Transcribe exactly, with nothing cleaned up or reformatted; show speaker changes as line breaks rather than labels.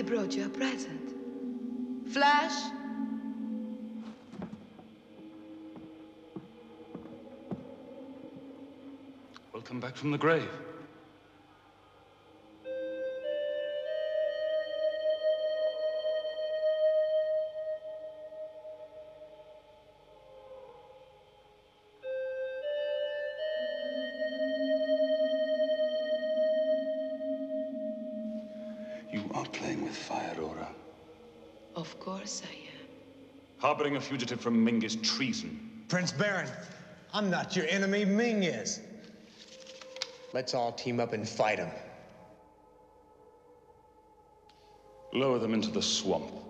brought you a present. Flash?
Welcome back from the grave.
You are playing with fire, Aura.
Of course I am.
Harboring a fugitive from Ming is treason.
Prince Baron, I'm not your enemy, Ming is. Let's all team up and fight him.
Lower them into the swamp.